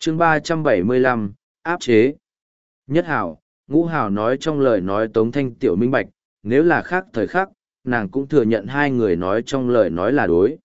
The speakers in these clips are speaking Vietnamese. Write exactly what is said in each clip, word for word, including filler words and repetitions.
chương ba trăm bảy mươi lăm, áp chế. Nhất hảo, ngũ hảo nói trong lời nói Tống Thanh Tiểu minh bạch, nếu là khác thời khắc, nàng cũng thừa nhận hai người nói trong lời nói là đối.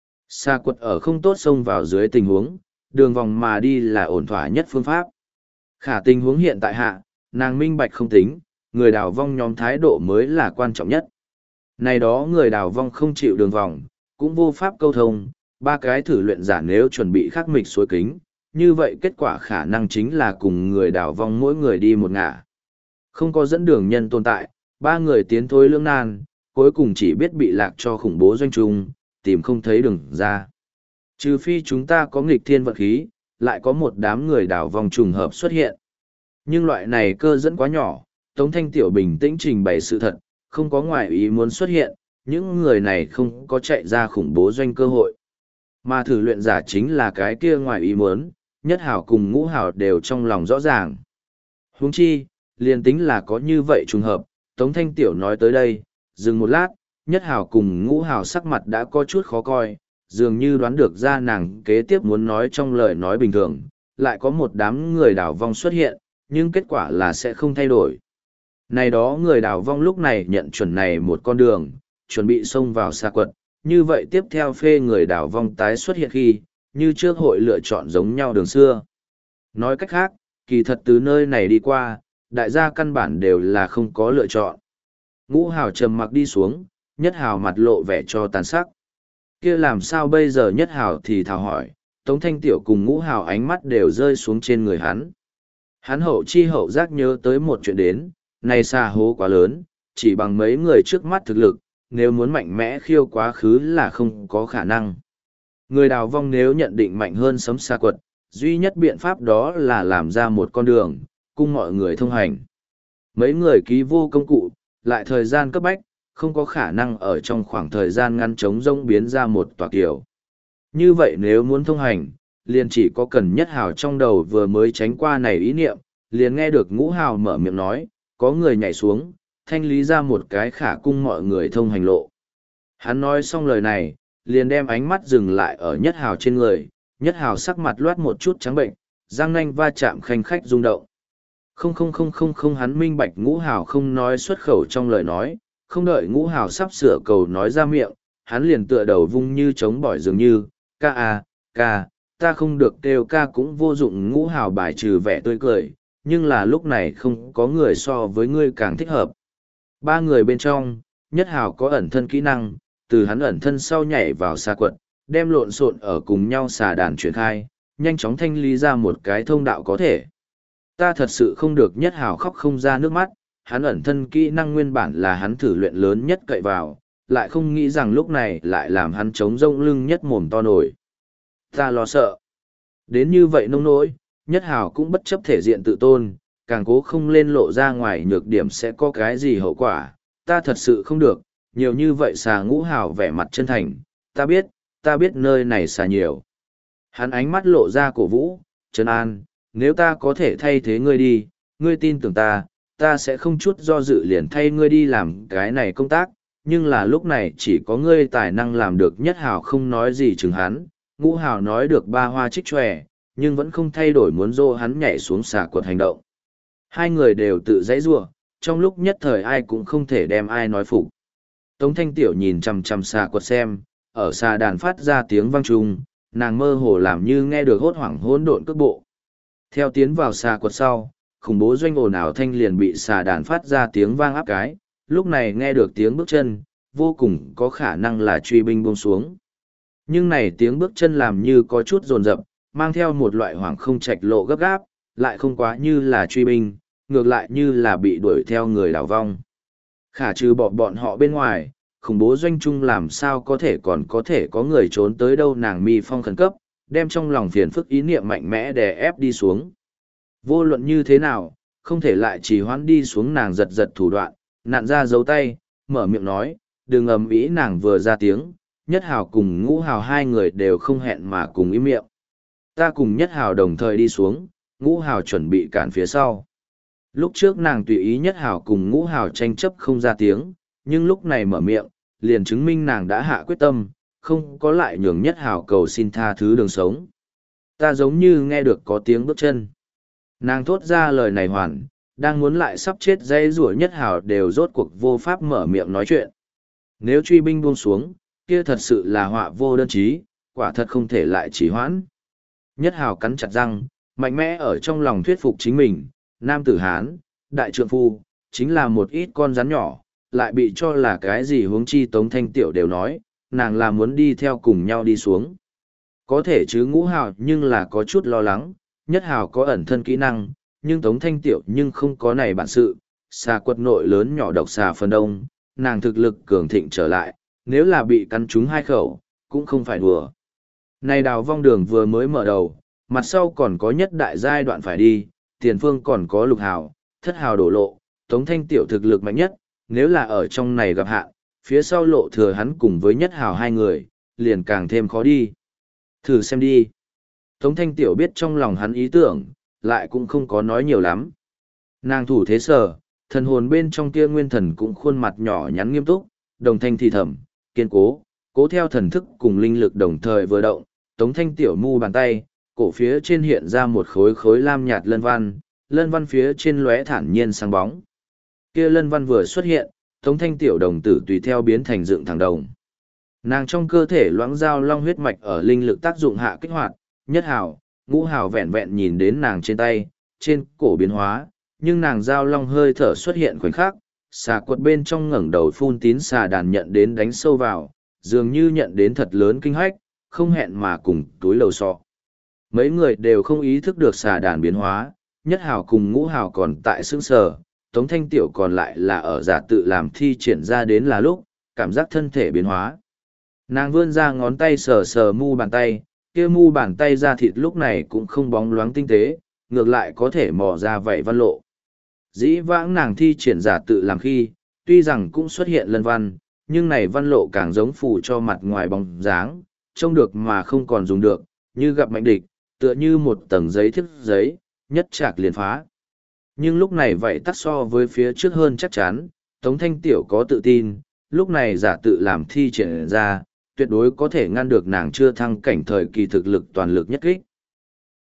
Xa quật ở không tốt xông vào dưới tình huống, đường vòng mà đi là ổn thỏa nhất phương pháp. Khả tình huống hiện tại hạ, nàng minh bạch không tính, người đào vong nhóm thái độ mới là quan trọng nhất. Này đó người đào vong không chịu đường vòng, cũng vô pháp câu thông, ba cái thử luyện giả nếu chuẩn bị khắc mịch suối kính, như vậy kết quả khả năng chính là cùng người đào vong mỗi người đi một ngả. Không có dẫn đường nhân tồn tại, ba người tiến thối lưỡng nan, cuối cùng chỉ biết bị lạc cho khủng bố doanh trung, tìm không thấy đường ra. Trừ phi chúng ta có nghịch thiên vận khí, lại có một đám người đào vong trùng hợp xuất hiện. Nhưng loại này cơ dẫn quá nhỏ, Tống Thanh Tiểu bình tĩnh trình bày sự thật, không có ngoại ý muốn xuất hiện, những người này không có chạy ra khủng bố doanh cơ hội. Mà thử luyện giả chính là cái kia ngoại ý muốn, nhất hảo cùng ngũ hảo đều trong lòng rõ ràng. Huống chi, liền tính là có như vậy trùng hợp, Tống Thanh Tiểu nói tới đây, dừng một lát, nhất hảo cùng ngũ hảo sắc mặt đã có chút khó coi, dường như đoán được ra nàng kế tiếp muốn nói trong lời nói bình thường, lại có một đám người đảo vong xuất hiện, nhưng kết quả là sẽ không thay đổi. Này đó người đảo vong lúc này nhận chuẩn này một con đường, chuẩn bị xông vào xa quật, như vậy tiếp theo phê người đảo vong tái xuất hiện khi, như trước hội lựa chọn giống nhau đường xưa. Nói cách khác, kỳ thật từ nơi này đi qua, đại gia căn bản đều là không có lựa chọn. Ngũ hào trầm mặc đi xuống, nhất hào mặt lộ vẻ cho tàn sắc. Kia làm sao bây giờ nhất hào thì thào hỏi, Tống Thanh Tiểu cùng ngũ hào ánh mắt đều rơi xuống trên người hắn. Hắn hậu chi hậu giác nhớ tới một chuyện đến, này xa hố quá lớn, chỉ bằng mấy người trước mắt thực lực, nếu muốn mạnh mẽ khiêu quá khứ là không có khả năng. Người đào vong nếu nhận định mạnh hơn sấm xa quật, duy nhất biện pháp đó là làm ra một con đường, cung mọi người thông hành. Mấy người ký vô công cụ, lại thời gian cấp bách, không có khả năng ở trong khoảng thời gian ngắn trống rông biến ra một tòa kiểu. Như vậy nếu muốn thông hành, liền chỉ có cần nhất hào trong đầu vừa mới tránh qua này ý niệm, liền nghe được ngũ hào mở miệng nói, có người nhảy xuống, thanh lý ra một cái khả cung mọi người thông hành lộ. Hắn nói xong lời này, liền đem ánh mắt dừng lại ở nhất hào trên người, nhất hào sắc mặt loát một chút trắng bệnh, răng nanh va chạm khanh khách rung động. Không không không không không hắn minh bạch ngũ hào không nói xuất khẩu trong lời nói, không đợi ngũ hào sắp sửa cầu nói ra miệng, hắn liền tựa đầu vung như trống bỏi dường như, ca à, ca, ta không được kêu ca cũng vô dụng. Ngũ hào bài trừ vẻ tươi cười, nhưng là lúc này không có người so với ngươi càng thích hợp. Ba người bên trong, nhất hào có ẩn thân kỹ năng, từ hắn ẩn thân sau nhảy vào xa quật, đem lộn xộn ở cùng nhau xà đàn chuyển khai, nhanh chóng thanh lý ra một cái thông đạo có thể. Ta thật sự không được. Nhất hào khóc không ra nước mắt, hắn ẩn thân kỹ năng nguyên bản là hắn thử luyện lớn nhất cậy vào, lại không nghĩ rằng lúc này lại làm hắn trống rông lưng nhất mồm to nổi. Ta lo sợ. Đến như vậy nông nỗi, nhất hào cũng bất chấp thể diện tự tôn, càng cố không lên lộ ra ngoài nhược điểm sẽ có cái gì hậu quả. Ta thật sự không được, nhiều như vậy xà. Ngũ hào vẻ mặt chân thành, ta biết, ta biết nơi này xà nhiều. Hắn ánh mắt lộ ra cổ vũ, trấn an, nếu ta có thể thay thế ngươi đi, ngươi tin tưởng ta, ta sẽ không chút do dự liền thay ngươi đi làm cái này công tác, nhưng là lúc này chỉ có ngươi tài năng làm được. Nhất hào không nói gì chừng hắn, ngũ hào nói được ba hoa trích tròe, nhưng vẫn không thay đổi muốn dô hắn nhảy xuống xà quật hành động. Hai người đều tự dãy giụa, trong lúc nhất thời ai cũng không thể đem ai nói phục. Tống Thanh Tiểu nhìn chằm chằm xà quật xem, ở xà đàn phát ra tiếng vang trùng, nàng mơ hồ làm như nghe được hốt hoảng hỗn độn cước bộ. Theo tiến vào xà quật sau, khủng bố doanh ồn ào thanh liền bị xà đàn phát ra tiếng vang áp cái, lúc này nghe được tiếng bước chân, vô cùng có khả năng là truy binh buông xuống. Nhưng này tiếng bước chân làm như có chút dồn dập, mang theo một loại hoảng không trạch lộ gấp gáp, lại không quá như là truy binh, ngược lại như là bị đuổi theo người đảo vong. Khả trừ bỏ bọn họ bên ngoài, khủng bố doanh trung làm sao có thể còn có thể có người trốn tới đâu. Nàng mi phong khẩn cấp, đem trong lòng phiền phức ý niệm mạnh mẽ đè ép đi xuống. Vô luận như thế nào, không thể lại chỉ hoãn đi xuống. Nàng giật giật thủ đoạn, nặn ra dấu tay, mở miệng nói, đừng ầm ĩ. Nàng vừa ra tiếng, nhất hào cùng ngũ hào hai người đều không hẹn mà cùng im miệng. Ta cùng nhất hào đồng thời đi xuống, ngũ hào chuẩn bị cản phía sau. Lúc trước nàng tùy ý nhất hào cùng ngũ hào tranh chấp không ra tiếng, nhưng lúc này mở miệng, liền chứng minh nàng đã hạ quyết tâm, không có lại nhường nhất hào cầu xin tha thứ đường sống. Ta giống như nghe được có tiếng bước chân. Nàng thốt ra lời này hoàn, đang muốn lại sắp chết dây rủa nhất hào đều rốt cuộc vô pháp mở miệng nói chuyện. Nếu truy binh buông xuống, kia thật sự là họa vô đơn chí, quả thật không thể lại chỉ hoãn. Nhất hào cắn chặt răng, mạnh mẽ ở trong lòng thuyết phục chính mình, nam tử Hán, đại trượng phu, chính là một ít con rắn nhỏ, lại bị cho là cái gì huống chi Tống Thanh Tiểu đều nói, nàng là muốn đi theo cùng nhau đi xuống. Có thể chứ ngũ hào nhưng là có chút lo lắng, nhất hào có ẩn thân kỹ năng, nhưng Tống Thanh Tiểu nhưng không có này bản sự, xà quật nội lớn nhỏ độc xà phần đông, nàng thực lực cường thịnh trở lại, nếu là bị cắn trúng hai khẩu, cũng không phải đùa. Này đào vong đường vừa mới mở đầu, mặt sau còn có nhất đại giai đoạn phải đi, tiền phương còn có lục hào, thất hào đổ lộ, Tống Thanh Tiểu thực lực mạnh nhất, nếu là ở trong này gặp hạn, phía sau lộ thừa hắn cùng với nhất hào hai người, liền càng thêm khó đi. Thử xem đi. Tống Thanh Tiểu biết trong lòng hắn ý tưởng, lại cũng không có nói nhiều lắm. Nàng thủ thế sở, thần hồn bên trong kia nguyên thần cũng khuôn mặt nhỏ nhắn nghiêm túc, đồng thanh thì thầm, kiên cố, cố theo thần thức cùng linh lực đồng thời vừa động, Tống Thanh Tiểu mu bàn tay, cổ phía trên hiện ra một khối khối lam nhạt lân văn, lân văn phía trên lóe thản nhiên sáng bóng. Kia lân văn vừa xuất hiện, Tống Thanh Tiểu đồng tử tùy theo biến thành dựng thẳng đồng. Nàng trong cơ thể loãng dao long huyết mạch ở linh lực tác dụng hạ kích hoạt, nhất hào, ngũ hào vẹn vẹn nhìn đến nàng trên tay, trên cổ biến hóa, nhưng nàng dao long hơi thở xuất hiện khoảnh khắc, xà quật bên trong ngẩng đầu phun tín xà đàn nhận đến đánh sâu vào, dường như nhận đến thật lớn kinh hách, không hẹn mà cùng túi lầu sọ. Mấy người đều không ý thức được xà đàn biến hóa, nhất hào cùng ngũ hào còn tại xương sở, Tống Thanh Tiểu còn lại là ở giả tự làm thi triển ra đến là lúc, cảm giác thân thể biến hóa. Nàng vươn ra ngón tay sờ sờ mu bàn tay, kia mu bàn tay ra thịt lúc này cũng không bóng loáng tinh tế, ngược lại có thể mò ra vậy văn lộ. Dĩ vãng nàng thi triển giả tự làm khi, tuy rằng cũng xuất hiện lân văn, nhưng này văn lộ càng giống phù cho mặt ngoài bóng dáng, trông được mà không còn dùng được, như gặp mạnh địch, tựa như một tầng giấy thiếp giấy, nhất trạc liền phá. Nhưng lúc này vậy tắt so với phía trước hơn chắc chắn, Tống Thanh Tiểu có tự tin, lúc này giả tự làm thi triển ra, tuyệt đối có thể ngăn được nàng chưa thăng cảnh thời kỳ thực lực toàn lực nhất kích.